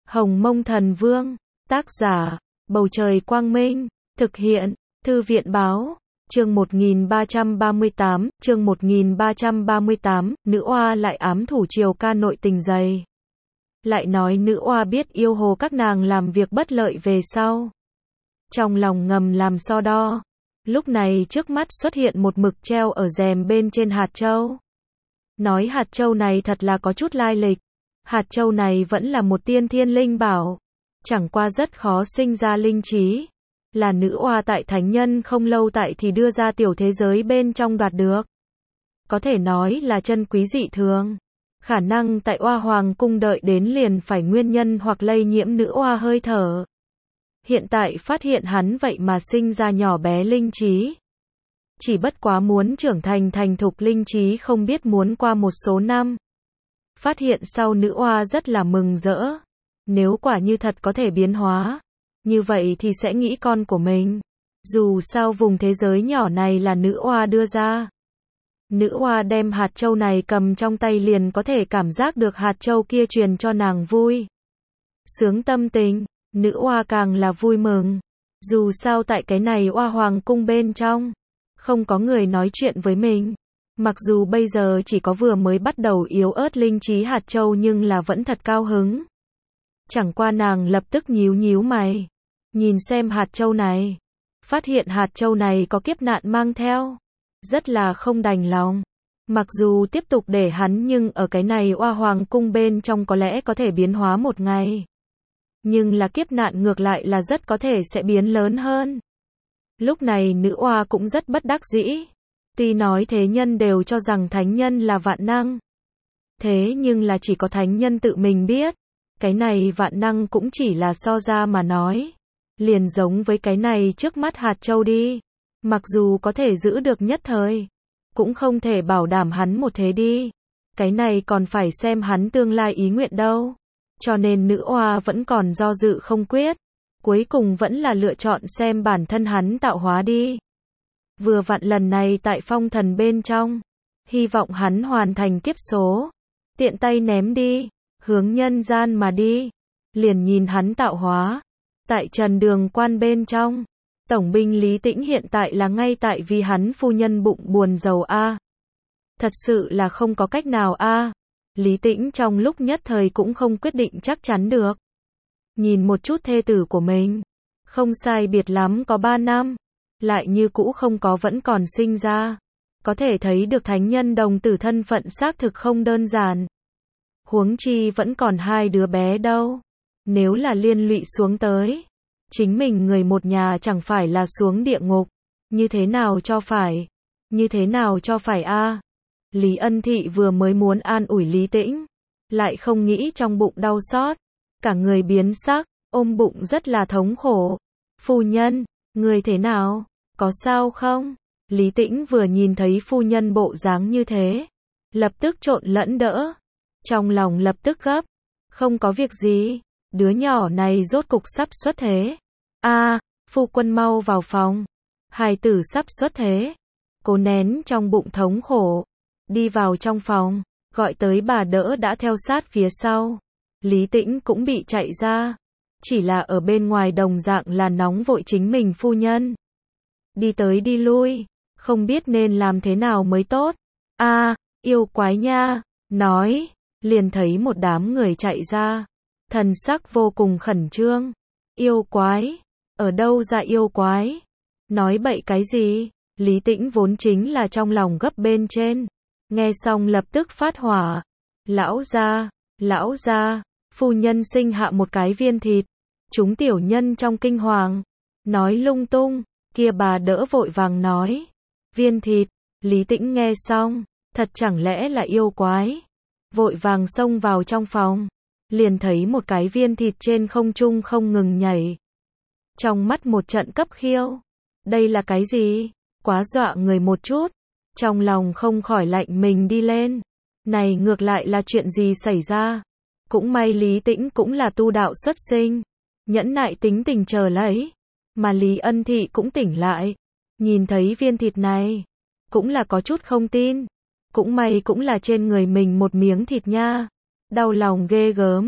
Hồng Mông Thần Vương, tác giả, Bầu Trời Quang Minh, thực hiện, Thư viện Báo, chương 1338, nữ oa lại ám thủ Triều Ca nội tình dày. Lại nói nữ oa biết yêu hồ các nàng làm việc bất lợi về sau. Trong lòng ngầm làm so đo. Lúc này trước mắt xuất hiện một mực treo ở rèm bên trên hạt châu. Nói hạt châu này thật là có chút lai lịch. Hạt châu này vẫn là một tiên thiên linh bảo. Chẳng qua rất khó sinh ra linh trí. Là nữ oa tại thánh nhân không lâu tại thì đưa ra tiểu thế giới bên trong đoạt được. Có thể nói là chân quý dị thường. Khả năng tại oa hoàng cung đợi đến liền phải nguyên nhân hoặc lây nhiễm nữ oa hơi thở. Hiện tại phát hiện hắn vậy mà sinh ra nhỏ bé linh trí. Chỉ bất quá muốn trưởng thành thành thục linh trí không biết muốn qua một số năm. Phát hiện sau nữ oa rất là mừng rỡ. Nếu quả như thật có thể biến hóa, như vậy thì sẽ nghĩ con của mình. Dù sao vùng thế giới nhỏ này là nữ oa đưa ra. Nữ oa đem hạt châu này cầm trong tay liền có thể cảm giác được hạt châu kia truyền cho nàng vui sướng tâm tình. Nữ oa càng là vui mừng. Dù sao tại cái này oa hoàng cung bên trong, không có người nói chuyện với mình. Mặc dù bây giờ chỉ có vừa mới bắt đầu yếu ớt linh trí hạt châu nhưng là vẫn thật cao hứng. Chẳng qua nàng lập tức nhíu nhíu mày. Nhìn xem hạt châu này. Phát hiện hạt châu này có kiếp nạn mang theo. Rất là không đành lòng. Mặc dù tiếp tục để hắn nhưng ở cái này oa hoàng cung bên trong có lẽ có thể biến hóa một ngày. Nhưng là kiếp nạn ngược lại là rất có thể sẽ biến lớn hơn. Lúc này nữ oa cũng rất bất đắc dĩ. Tuy nói thế nhân đều cho rằng thánh nhân là vạn năng. Thế nhưng là chỉ có thánh nhân tự mình biết. Cái này vạn năng cũng chỉ là so ra mà nói. Liền giống với cái này trước mắt hạt châu đi. Mặc dù có thể giữ được nhất thời. Cũng không thể bảo đảm hắn một thế đi. Cái này còn phải xem hắn tương lai ý nguyện đâu. Cho nên nữ oa vẫn còn do dự không quyết. Cuối cùng vẫn là lựa chọn xem bản thân hắn tạo hóa đi. Vừa vặn lần này tại phong thần bên trong. Hy vọng hắn hoàn thành kiếp số. Tiện tay ném đi. Hướng nhân gian mà đi. Liền nhìn hắn tạo hóa. Tại Trần Đường Quan bên trong. Tổng binh Lý Tĩnh hiện tại là ngay tại vì hắn phu nhân bụng buồn rầu a. Thật sự là không có cách nào a. Lý Tĩnh trong lúc nhất thời cũng không quyết định chắc chắn được. Nhìn một chút thê tử của mình. Không sai biệt lắm có 3 năm. Lại như cũ không có vẫn còn sinh ra. Có thể thấy được thánh nhân đồng tử thân phận xác thực không đơn giản. Huống chi vẫn còn 2 đứa bé đâu. Nếu là liên lụy xuống tới. Chính mình người một nhà chẳng phải là xuống địa ngục. Như thế nào cho phải? Như thế nào cho phải a? Lý Ân Thị vừa mới muốn an ủi Lý Tĩnh. Lại không nghĩ trong bụng đau xót. Cả người biến sắc, ôm bụng rất là thống khổ. Phu nhân, người thế nào? Có sao không? Lý Tĩnh vừa nhìn thấy phu nhân bộ dáng như thế. Lập tức trộn lẫn đỡ. Trong lòng lập tức gấp. Không có việc gì. Đứa nhỏ này rốt cục sắp xuất thế. Phu quân mau vào phòng. Hài tử sắp xuất thế. Cố nén trong bụng thống khổ. Đi vào trong phòng. Gọi tới bà đỡ đã theo sát phía sau. Lý Tĩnh cũng bị chạy ra. Chỉ là ở bên ngoài đồng dạng là nóng vội chính mình phu nhân. Đi tới đi lui. Không biết nên làm thế nào mới tốt. Yêu quái nha. Nói. Liền thấy một đám người chạy ra. Thần sắc vô cùng khẩn trương. Yêu quái. Ở đâu ra yêu quái? Nói bậy cái gì? Lý Tĩnh vốn chính là trong lòng gấp bên trên. Nghe xong lập tức phát hỏa. Lão gia, phu nhân sinh hạ một cái viên thịt. Chúng tiểu nhân trong kinh hoàng. Nói lung tung, kia bà đỡ vội vàng nói. Viên thịt, Lý Tĩnh nghe xong, thật chẳng lẽ là yêu quái. Vội vàng xông vào trong phòng. Liền thấy một cái viên thịt trên không trung không ngừng nhảy. Trong mắt một trận cấp khiêu. Đây là cái gì? Quá dọa người một chút. Trong lòng không khỏi lạnh mình đi lên. Này ngược lại là chuyện gì xảy ra? Cũng may Lý Tĩnh cũng là tu đạo xuất sinh. Nhẫn nại tính tình chờ lấy. Mà Lý Ân Thị cũng tỉnh lại. Nhìn thấy viên thịt này. Cũng là có chút không tin. Cũng may cũng là trên người mình một miếng thịt nha. Đau lòng ghê gớm.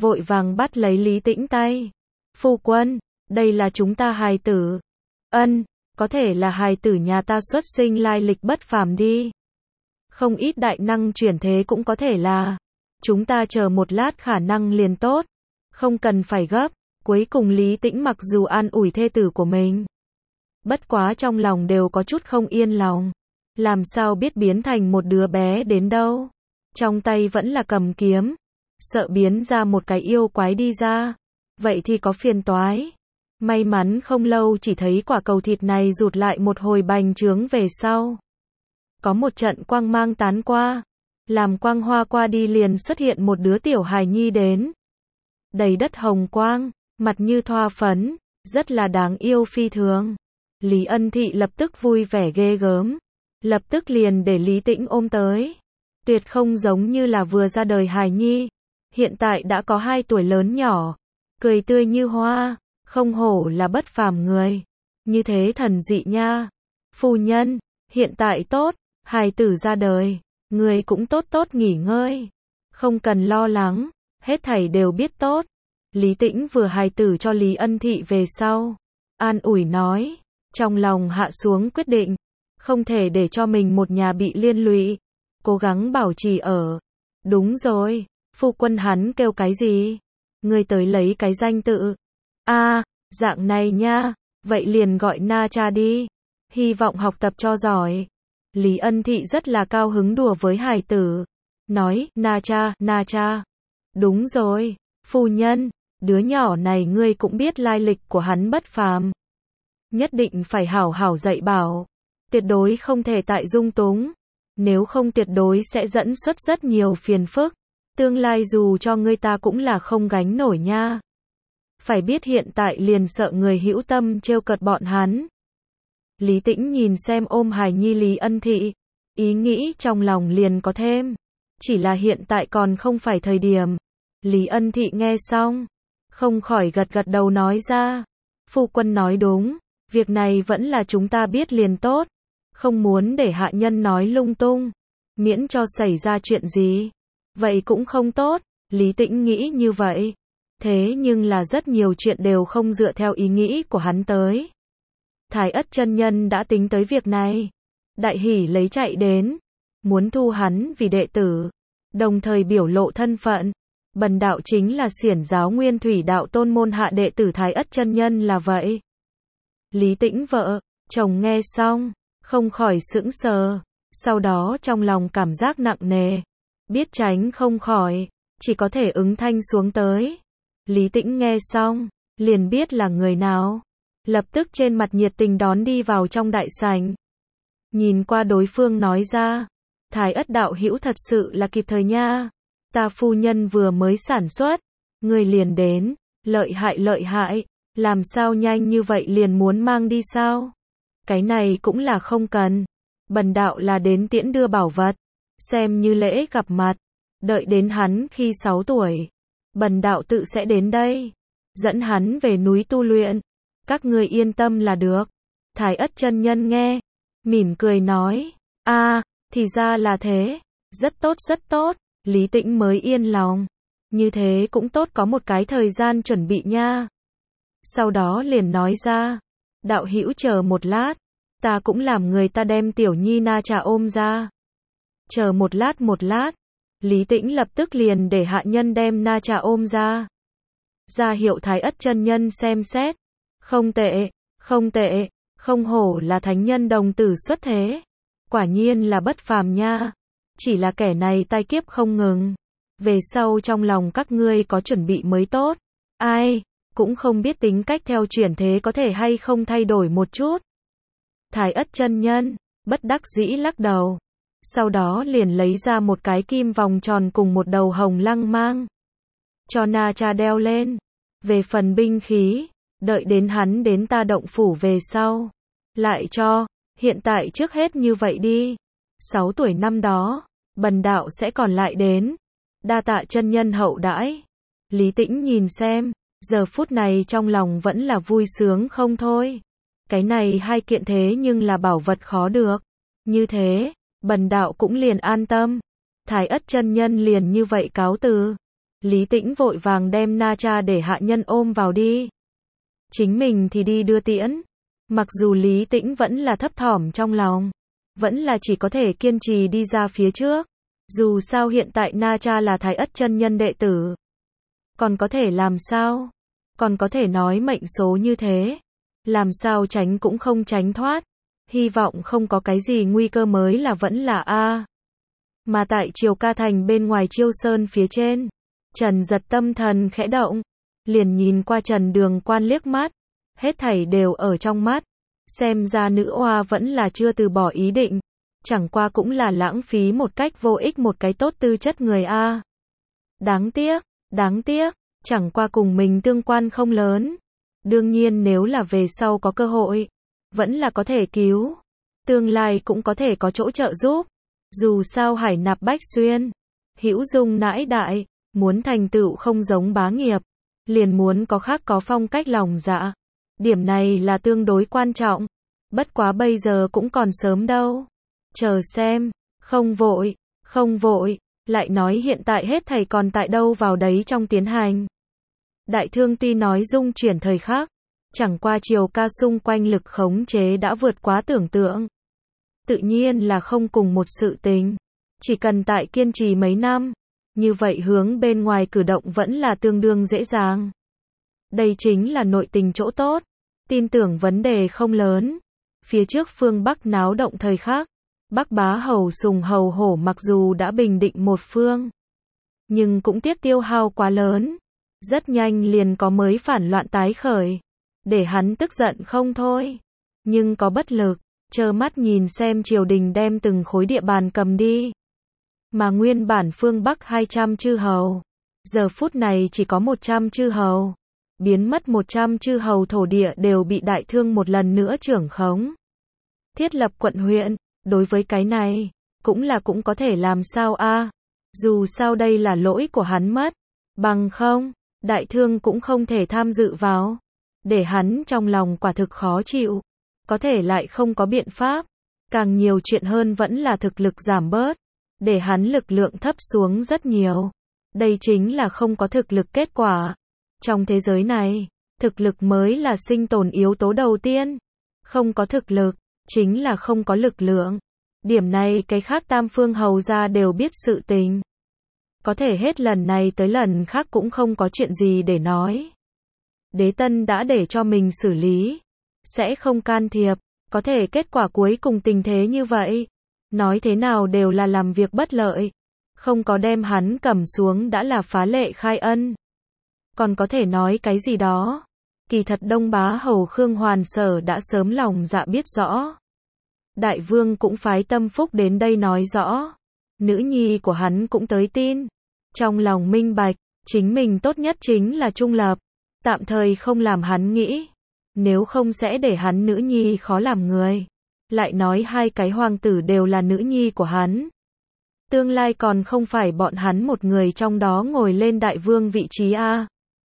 vội vàng bắt lấy Lý Tĩnh tay. Phu quân, đây là chúng ta hài tử. Ân, có thể là hài tử nhà ta xuất sinh lai lịch bất phàm đi. Không ít đại năng chuyển thế cũng có thể là. Chúng ta chờ một lát khả năng liền tốt. Không cần phải gấp. Cuối cùng Lý Tĩnh mặc dù an ủi thê tử của mình, bất quá trong lòng đều có chút không yên lòng. Làm sao biết biến thành một đứa bé đến đâu. Trong tay vẫn là cầm kiếm. Sợ biến ra một cái yêu quái đi ra. Vậy thì có phiền toái. May mắn không lâu chỉ thấy quả cầu thịt này rụt lại một hồi bành trướng về sau. Có một trận quang mang tán qua. Làm quang hoa qua đi liền xuất hiện một đứa tiểu hài nhi đến. Đầy đất hồng quang, mặt như thoa phấn, rất là đáng yêu phi thường. Lý Ân Thị lập tức vui vẻ ghê gớm. Lập tức liền để Lý Tĩnh ôm tới. Tuyệt không giống như là vừa ra đời hài nhi. Hiện tại đã có 2 tuổi lớn nhỏ. Cười tươi như hoa. Không hổ là bất phàm người. Như thế thần dị nha. Phu nhân, hiện tại tốt. Hài tử ra đời. Người cũng tốt tốt nghỉ ngơi. Không cần lo lắng. Hết thảy đều biết tốt. Lý Tĩnh vừa hài tử cho Lý Ân Thị về sau. An ủi nói. Trong lòng hạ xuống quyết định. Không thể để cho mình một nhà bị liên lụy. Cố gắng bảo trì ở. Đúng rồi. Phu quân hắn kêu cái gì? Ngươi tới lấy cái danh tự. Dạng này nha. Vậy liền gọi Na Cha đi. Hy vọng học tập cho giỏi. Lý Ân Thị rất là cao hứng đùa với hài tử. Nói, Na Cha. Đúng rồi. Phu nhân, đứa nhỏ này ngươi cũng biết lai lịch của hắn bất phàm. Nhất định phải hảo hảo dạy bảo. Tuyệt đối không thể tại dung túng. Nếu không tuyệt đối sẽ dẫn xuất rất nhiều phiền phức. Tương lai dù cho ngươi ta cũng là không gánh nổi nha. Phải biết hiện tại liền sợ người hữu tâm trêu cợt bọn hắn. Lý Tĩnh nhìn xem ôm hài nhi Lý Ân Thị. Ý nghĩ trong lòng liền có thêm. Chỉ là hiện tại còn không phải thời điểm. Lý Ân Thị nghe xong. Không khỏi gật gật đầu nói ra. Phu quân nói đúng. Việc này vẫn là chúng ta biết liền tốt. Không muốn để hạ nhân nói lung tung. Miễn cho xảy ra chuyện gì. Vậy cũng không tốt. Lý Tĩnh nghĩ như vậy. Thế nhưng là rất nhiều chuyện đều không dựa theo ý nghĩ của hắn tới. Thái Ất chân nhân đã tính tới việc này. Đại hỉ lấy chạy đến. Muốn thu hắn vì đệ tử. Đồng thời biểu lộ thân phận. Bần đạo chính là xiển giáo Nguyên Thủy Đạo Tôn môn hạ đệ tử Thái Ất chân nhân là vậy. Lý Tĩnh vợ, chồng nghe xong. Không khỏi sững sờ. Sau đó trong lòng cảm giác nặng nề. Biết tránh không khỏi. Chỉ có thể ứng thanh xuống tới. Lý Tĩnh nghe xong. Liền biết là người nào. Lập tức trên mặt nhiệt tình đón đi vào trong đại sảnh. Nhìn qua đối phương nói ra. Thái Ất đạo hữu thật sự là kịp thời nha. Ta phu nhân vừa mới sản xuất. Người liền đến. Lợi hại. Làm sao nhanh như vậy liền muốn mang đi sao? Cái này cũng là không cần. Bần đạo là đến tiễn đưa bảo vật. Xem như lễ gặp mặt. Đợi đến hắn khi 6 tuổi. Bần đạo tự sẽ đến đây. Dẫn hắn về núi tu luyện. Các ngươi yên tâm là được. Thái Ất chân nhân nghe. Mỉm cười nói. Thì ra là thế. Rất tốt. Lý Tĩnh mới yên lòng. Như thế cũng tốt có một cái thời gian chuẩn bị nha. Sau đó liền nói ra. Đạo hữu chờ một lát. Ta cũng làm người ta đem tiểu nhi Na Cha ôm ra. Chờ một lát. Lý Tĩnh lập tức liền để hạ nhân đem Na Cha ôm ra. Ra hiệu Thái Ất chân nhân xem xét. Không tệ. Không hổ là thánh nhân đồng tử xuất thế. Quả nhiên là bất phàm nha. Chỉ là kẻ này tai kiếp không ngừng. Về sau trong lòng các ngươi có chuẩn bị mới tốt. Ai cũng không biết tính cách theo chuyển thế có thể hay không thay đổi một chút. Thái Ất chân nhân bất đắc dĩ lắc đầu. Sau đó liền lấy ra một cái kim vòng tròn cùng một đầu hồng lăng mang. Cho Na Cha đeo lên. Về phần binh khí, đợi đến hắn đến ta động phủ về sau. Lại cho, hiện tại trước hết như vậy đi. 6 tuổi năm đó, bần đạo sẽ còn lại đến. Đa tạ chân nhân hậu đãi. Lý Tĩnh nhìn xem, giờ phút này trong lòng vẫn là vui sướng không thôi. Cái này 2 kiện thế nhưng là bảo vật khó được. Như thế, bần đạo cũng liền an tâm. Thái Ất chân nhân liền như vậy cáo từ. Lý Tĩnh vội vàng đem na cha để hạ nhân ôm vào đi. Chính mình thì đi đưa tiễn. Mặc dù Lý Tĩnh vẫn là thấp thỏm trong lòng, vẫn là chỉ có thể kiên trì đi ra phía trước. Dù sao hiện tại na cha là Thái Ất chân nhân đệ tử. Còn có thể làm sao? Còn có thể nói mệnh số như thế. Làm sao tránh cũng không tránh thoát. Hy vọng không có cái gì nguy cơ mới là vẫn là A. Mà tại Triều Ca Thành bên ngoài Chiêu Sơn phía trên, Trần Giật tâm thần khẽ động, liền nhìn qua Trần Đường Quan liếc mắt, hết thảy đều ở trong mắt, xem ra nữ oa vẫn là chưa từ bỏ ý định, chẳng qua cũng là lãng phí một cách vô ích một cái tốt tư chất người A. Đáng tiếc, chẳng qua cùng mình tương quan không lớn, đương nhiên nếu là về sau có cơ hội, vẫn là có thể cứu, tương lai cũng có thể có chỗ trợ giúp. Dù sao hải nạp bách xuyên, hữu dung nãi đại, muốn thành tựu không giống bá nghiệp, liền muốn có khác có phong cách lòng dạ. Điểm này là tương đối quan trọng, bất quá bây giờ cũng còn sớm đâu. Chờ xem, không vội, lại nói hiện tại hết thầy còn tại đâu vào đấy trong tiến hành. Đại thương tuy nói dung chuyển thời khắc, chẳng qua Triều Ca xung quanh lực khống chế đã vượt quá tưởng tượng. Tự nhiên là không cùng một sự tình. Chỉ cần tại kiên trì mấy năm, như vậy hướng bên ngoài cử động vẫn là tương đương dễ dàng. Đây chính là nội tình chỗ tốt. Tin tưởng vấn đề không lớn. Phía trước phương Bắc náo động thời khắc, Bắc Bá Hầu Sùng Hầu Hổ mặc dù đã bình định một phương, nhưng cũng tiếc tiêu hao quá lớn. Rất nhanh liền có mới phản loạn tái khởi, để hắn tức giận không thôi. Nhưng có bất lực, trơ mắt nhìn xem triều đình đem từng khối địa bàn cầm đi. Mà nguyên bản phương Bắc 200 chư hầu, giờ phút này chỉ có 100 chư hầu. Biến mất 100 chư hầu thổ địa đều bị đại thương một lần nữa trưởng khống. Thiết lập quận huyện, đối với cái này, cũng có thể làm sao a? Dù sao đây là lỗi của hắn mất. Bằng không, đại thương cũng không thể tham dự vào. Để hắn trong lòng quả thực khó chịu. Có thể lại không có biện pháp. Càng nhiều chuyện hơn vẫn là thực lực giảm bớt. Để hắn lực lượng thấp xuống rất nhiều. Đây chính là không có thực lực kết quả. Trong thế giới này, thực lực mới là sinh tồn yếu tố đầu tiên. Không có thực lực, chính là không có lực lượng. Điểm này cái khác tam phương hầu gia đều biết sự tình. Có thể hết lần này tới lần khác cũng không có chuyện gì để nói. Đế Tân đã để cho mình xử lý. Sẽ không can thiệp. Có thể kết quả cuối cùng tình thế như vậy. Nói thế nào đều là làm việc bất lợi. Không có đem hắn cầm xuống đã là phá lệ khai ân. Còn có thể nói cái gì đó. Kỳ thật Đông Bá Hầu Khương Hoàn Sở đã sớm lòng dạ biết rõ. Đại vương cũng phái tâm phúc đến đây nói rõ. Nữ nhi của hắn cũng tới tin. Trong lòng minh bạch, chính mình tốt nhất chính là trung lập. Tạm thời không làm hắn nghĩ. Nếu không sẽ để hắn nữ nhi khó làm người. Lại nói hai cái hoàng tử đều là nữ nhi của hắn. Tương lai còn không phải bọn hắn một người trong đó ngồi lên đại vương vị trí a,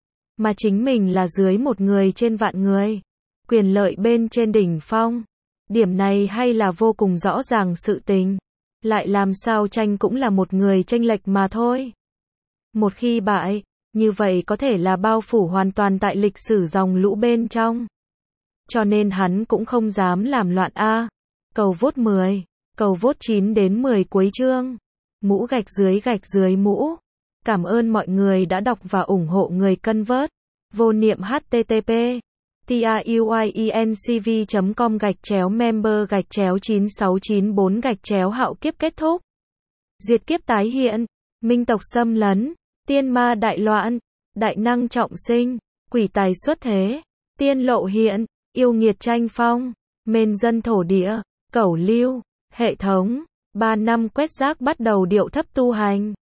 mà chính mình là dưới một người trên vạn người. Quyền lợi bên trên đỉnh phong. Điểm này hay là vô cùng rõ ràng sự tình. Lại làm sao tranh cũng là một người chênh lệch mà thôi. Một khi bại, như vậy có thể là bao phủ hoàn toàn tại lịch sử dòng lũ bên trong. Cho nên hắn cũng không dám làm loạn a. Cầu vote 10, cầu vote 9 đến 10 cuối chương. Mũ gạch dưới mũ. Cảm ơn mọi người đã đọc và ủng hộ người cân vớt. Vô niệm http truyencv.com/member/9694 hạo kiếp kết thúc. Diệt kiếp tái hiện. Minh tộc xâm lấn. Tiên ma đại loạn. Đại năng trọng sinh. Quỷ tài xuất thế. Tiên lộ hiện. Yêu nghiệt tranh phong. Mên dân thổ địa. Cẩu lưu. Hệ thống. 3 năm quét rác bắt đầu điệu thấp tu hành.